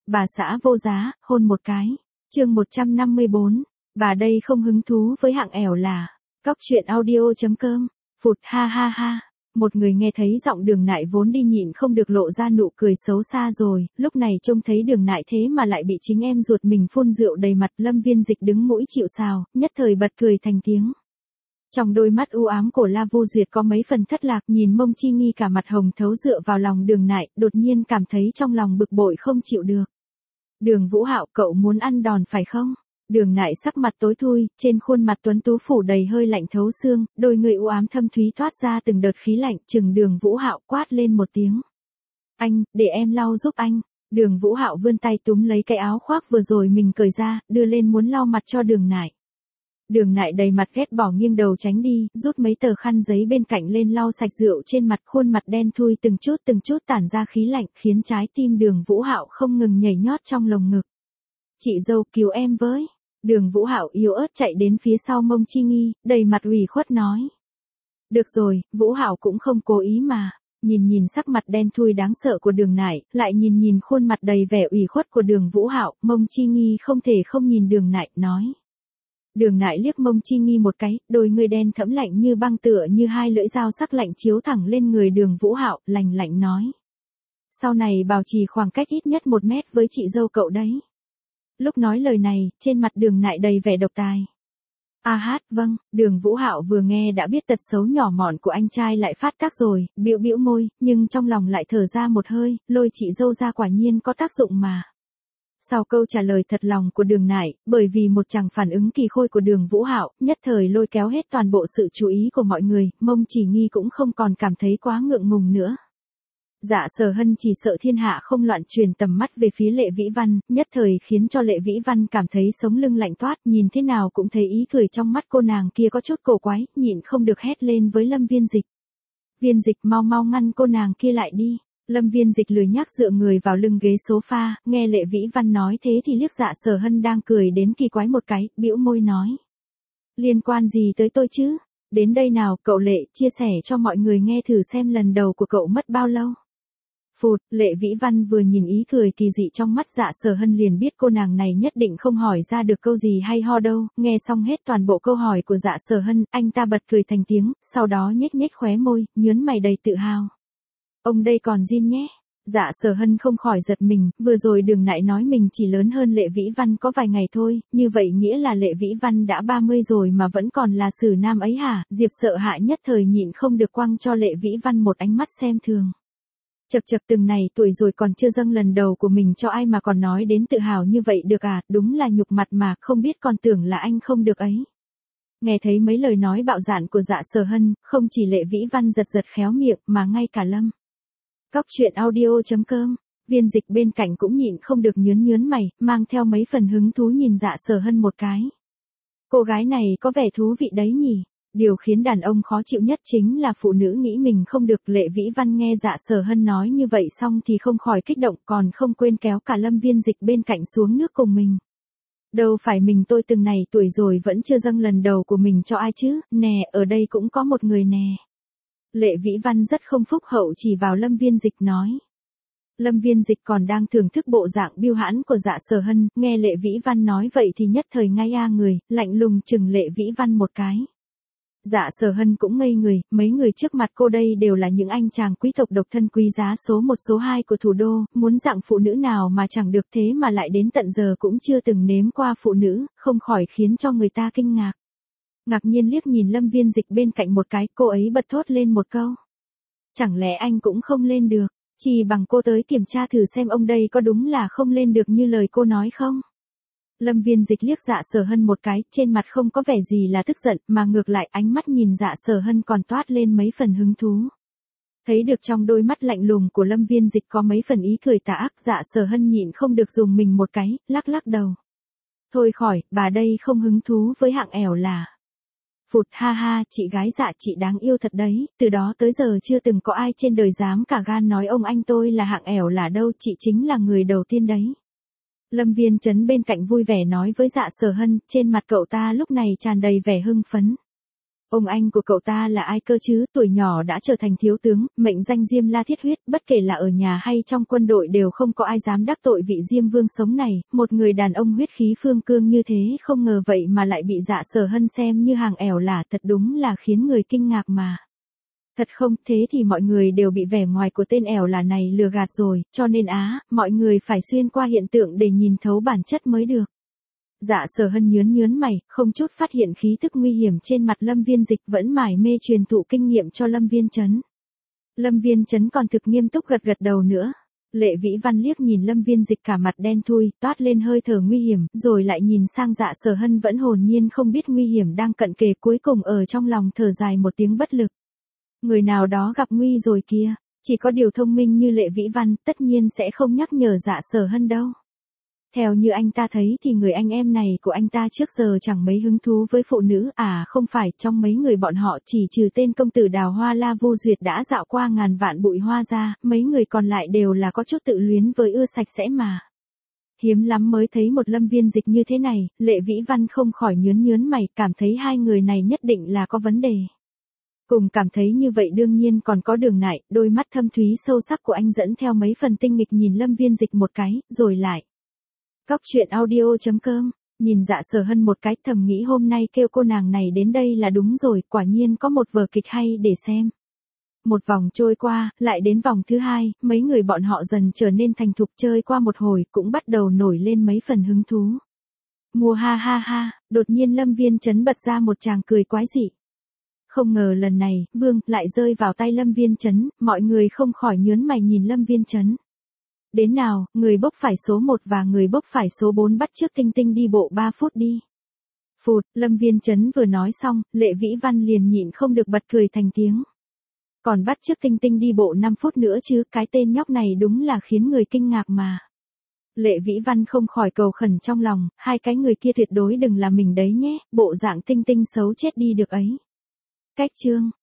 Bà xã vô giá, hôn một cái. Chương 154. Bà đây không hứng thú với hạng ẻo là. Cóc truyện audio.com. Phụt ha ha ha. Một người nghe thấy giọng Đường Nại vốn đi nhịn không được lộ ra nụ cười xấu xa rồi, lúc này trông thấy Đường Nại thế mà lại bị chính em ruột mình phun rượu đầy mặt. Lâm Viên Dịch đứng mũi chịu sào, nhất thời bật cười thành tiếng. Trong đôi mắt u ám của La Vô Duyệt có mấy phần thất lạc, nhìn Mông Chi Nghi cả mặt hồng thấu dựa vào lòng Đường Nại, đột nhiên cảm thấy trong lòng bực bội không chịu được. Đường Vũ Hạo, cậu muốn ăn đòn phải không? Đường Nại sắc mặt tối thui, trên khuôn mặt tuấn tú phủ đầy hơi lạnh thấu xương, đôi người u ám thâm thúy thoát ra từng đợt khí lạnh, chừng Đường Vũ Hạo quát lên một tiếng. Anh, để em lau giúp anh. Đường Vũ Hạo vươn tay túm lấy cái áo khoác vừa rồi mình cởi ra, đưa lên muốn lau mặt cho Đường Nại. Đường Nại đầy mặt ghét bỏ nghiêng đầu tránh đi, rút mấy tờ khăn giấy bên cạnh lên lau sạch rượu trên mặt, khuôn mặt đen thui từng chút tản ra khí lạnh, khiến trái tim Đường Vũ Hạo không ngừng nhảy nhót trong lồng ngực. Chị dâu, cứu em với. Đường Vũ Hạo yếu ớt chạy đến phía sau Mông Chi Nghi, đầy mặt ủy khuất nói. Được rồi, Vũ Hạo cũng không cố ý mà. Nhìn sắc mặt đen thui đáng sợ của Đường Nại, lại nhìn khuôn mặt đầy vẻ ủy khuất của Đường Vũ Hạo, Mông Chi Nghi không thể không nhìn Đường Nại, nói. Đường Nại liếc Mông Chi Nghi một cái, đôi người đen thẫm lạnh như băng tựa như hai lưỡi dao sắc lạnh chiếu thẳng lên người Đường Vũ Hạo, lạnh nói. Sau này bảo trì khoảng cách ít nhất 1 mét với chị dâu cậu đấy. Lúc nói lời này, trên mặt Đường Nại đầy vẻ độc tài. Vâng. Đường Vũ Hạo vừa nghe đã biết tật xấu nhỏ mọn của anh trai lại phát tác rồi, bĩu môi, nhưng trong lòng lại thở ra một hơi, lôi chị dâu ra quả nhiên có tác dụng mà. Sau câu trả lời thật lòng của Đường Nại, bởi vì một chàng phản ứng kỳ khôi của Đường Vũ Hạo, nhất thời lôi kéo hết toàn bộ sự chú ý của mọi người, Mông Chỉ Nghi cũng không còn cảm thấy quá ngượng ngùng nữa. Dạ Sở Hân chỉ sợ thiên hạ không loạn, truyền tầm mắt về phía Lệ Vĩ Văn, nhất thời khiến cho Lệ Vĩ Văn cảm thấy sống lưng lạnh toát, nhìn thế nào cũng thấy ý cười trong mắt cô nàng kia có chút cổ quái, nhịn không được hét lên với Lâm Viên Dịch. Viên Dịch, mau ngăn cô nàng kia lại đi. Lâm Viên Dịch lười nhác dựa người vào lưng ghế sofa, nghe Lệ Vĩ Văn nói thế thì liếc Dạ Sở Hân đang cười đến kỳ quái một cái, bĩu môi nói. Liên quan gì tới tôi chứ? Đến đây nào, cậu Lệ, chia sẻ cho mọi người nghe thử xem lần đầu của cậu mất bao lâu. Phụt, Lệ Vĩ Văn vừa nhìn ý cười kỳ dị trong mắt Dạ Sở Hân liền biết cô nàng này nhất định không hỏi ra được câu gì hay ho đâu, nghe xong hết toàn bộ câu hỏi của Dạ Sở Hân, anh ta bật cười thành tiếng, sau đó nhếch khóe môi, nhớn mày đầy tự hào. Ông đây còn zin nhé. Dạ Sở Hân không khỏi giật mình, vừa rồi Đường Nại nói mình chỉ lớn hơn Lệ Vĩ Văn có vài ngày thôi, như vậy nghĩa là Lệ Vĩ Văn đã 30 rồi mà vẫn còn là xử nam ấy hả? Diệp Sợ Hạ nhất thời nhịn không được quăng cho Lệ Vĩ Văn một ánh mắt xem thường. Chật từng này tuổi rồi còn chưa dâng lần đầu của mình cho ai mà còn nói đến tự hào như vậy được à, đúng là nhục mặt mà, không biết còn tưởng là anh không được ấy. Nghe thấy mấy lời nói bạo dạn của Dạ Sở Hân, không chỉ Lệ Vĩ Văn giật khéo miệng mà ngay cả Lâm. Cóc truyện audio.com. Viên Dịch bên cạnh cũng nhịn không được nhớn mày, mang theo mấy phần hứng thú nhìn Dạ Sở Hân một cái. Cô gái này có vẻ thú vị đấy nhỉ. Điều khiến đàn ông khó chịu nhất chính là phụ nữ nghĩ mình không được. Lệ Vĩ Văn nghe Dạ Sở Hân nói như vậy xong thì không khỏi kích động, còn không quên kéo cả Lâm Viên Dịch bên cạnh xuống nước cùng mình. Đâu phải mình tôi từng này tuổi rồi vẫn chưa dâng lần đầu của mình cho ai chứ, nè, ở đây cũng có một người nè. Lệ Vĩ Văn rất không phúc hậu chỉ vào Lâm Viên Dịch nói. Lâm Viên Dịch còn đang thưởng thức bộ dạng biêu hãn của Dạ Sở Hân, nghe Lệ Vĩ Văn nói vậy thì nhất thời ngay người, lạnh lùng chừng Lệ Vĩ Văn một cái. Dạ Sở Hân cũng ngây người, mấy người trước mặt cô đây đều là những anh chàng quý tộc độc thân quý giá số 1 số 2 của thủ đô, muốn dạng phụ nữ nào mà chẳng được thế mà lại đến tận giờ cũng chưa từng nếm qua phụ nữ, không khỏi khiến cho người ta kinh ngạc. Ngạc nhiên liếc nhìn Lâm Viên Dịch bên cạnh một cái, cô ấy bật thốt lên một câu. Chẳng lẽ anh cũng không lên được, chỉ bằng cô tới kiểm tra thử xem ông đây có đúng là không lên được như lời cô nói không? Lâm Viên Dịch liếc Dạ Sở Hân một cái, trên mặt không có vẻ gì là tức giận, mà ngược lại ánh mắt nhìn Dạ Sở Hân còn toát lên mấy phần hứng thú. Thấy được trong đôi mắt lạnh lùng của Lâm Viên Dịch có mấy phần ý cười tà ác, Dạ Sở Hân nhịn không được dùng mình một cái, lắc đầu. Thôi khỏi, bà đây không hứng thú với hạng ẻo là. Phụt ha ha, chị gái Dạ chị đáng yêu thật đấy, từ đó tới giờ chưa từng có ai trên đời dám cả gan nói ông anh tôi là hạng ẻo là đâu, chị chính là người đầu tiên đấy. Lâm Viên Trấn bên cạnh vui vẻ nói với Dạ Sở Hân, trên mặt cậu ta lúc này tràn đầy vẻ hưng phấn. Ông anh của cậu ta là ai cơ chứ, tuổi nhỏ đã trở thành thiếu tướng, mệnh danh Diêm La Thiết Huyết, bất kể là ở nhà hay trong quân đội đều không có ai dám đắc tội vị Diêm Vương sống này, một người đàn ông huyết khí phương cương như thế không ngờ vậy mà lại bị Dạ Sở Hân xem như hàng ẻo lả, thật đúng là khiến người kinh ngạc mà. Thật không, thế thì mọi người đều bị vẻ ngoài của tên ẻo lả này lừa gạt rồi, cho nên mọi người phải xuyên qua hiện tượng để nhìn thấu bản chất mới được. Dạ Sở Hân nhớn mày, không chút phát hiện khí tức nguy hiểm trên mặt Lâm Viên Dịch, vẫn mải mê truyền thụ kinh nghiệm cho Lâm Viên Chấn. Lâm Viên Chấn còn thực nghiêm túc gật đầu nữa. Lệ Vĩ Văn liếc nhìn Lâm Viên Dịch cả mặt đen thui, toát lên hơi thở nguy hiểm, rồi lại nhìn sang Dạ Sở Hân vẫn hồn nhiên không biết nguy hiểm đang cận kề, cuối cùng ở trong lòng thở dài một tiếng bất lực. Người nào đó gặp nguy rồi kia, chỉ có điều thông minh như Lệ Vĩ Văn tất nhiên sẽ không nhắc nhở Dạ Sở Hân đâu. Theo như anh ta thấy thì người anh em này của anh ta trước giờ chẳng mấy hứng thú với phụ nữ, không phải, trong mấy người bọn họ chỉ trừ tên công tử Đào Hoa La Vô Duyệt đã dạo qua ngàn vạn bụi hoa ra, mấy người còn lại đều là có chút tự luyến với ưa sạch sẽ mà. Hiếm lắm mới thấy một Lâm Viên Dịch như thế này, Lệ Vĩ Văn không khỏi nhớn mày, cảm thấy hai người này nhất định là có vấn đề. Cùng cảm thấy như vậy đương nhiên còn có Đường Nại, đôi mắt thâm thúy sâu sắc của anh dẫn theo mấy phần tinh nghịch nhìn Lâm Viên Dịch một cái, rồi lại. Cóc truyện audio.com, nhìn Dạ Sở Hân một cái, thầm nghĩ hôm nay kêu cô nàng này đến đây là đúng rồi, quả nhiên có một vở kịch hay để xem. Một vòng trôi qua, lại đến vòng thứ hai, mấy người bọn họ dần trở nên thành thục, chơi qua một hồi cũng bắt đầu nổi lên mấy phần hứng thú. Mùa ha, đột nhiên Lâm Viên Chấn bật ra một tràng cười quái dị. Không ngờ lần này, Vương lại rơi vào tay Lâm Viên Chấn, mọi người không khỏi nhớn mày nhìn Lâm Viên Chấn. Đến nào, người bốc phải số 1 và người bốc phải số 4 bắt trước Tinh Tinh đi bộ 3 phút đi. Phụt, Lâm Viên Chấn vừa nói xong, Lệ Vĩ Văn liền nhịn không được bật cười thành tiếng. Còn bắt trước Tinh Tinh đi bộ 5 phút nữa chứ, cái tên nhóc này đúng là khiến người kinh ngạc mà. Lệ Vĩ Văn không khỏi cầu khẩn trong lòng, hai cái người kia tuyệt đối đừng là mình đấy nhé, bộ dạng Tinh Tinh xấu chết đi được ấy. Cách chương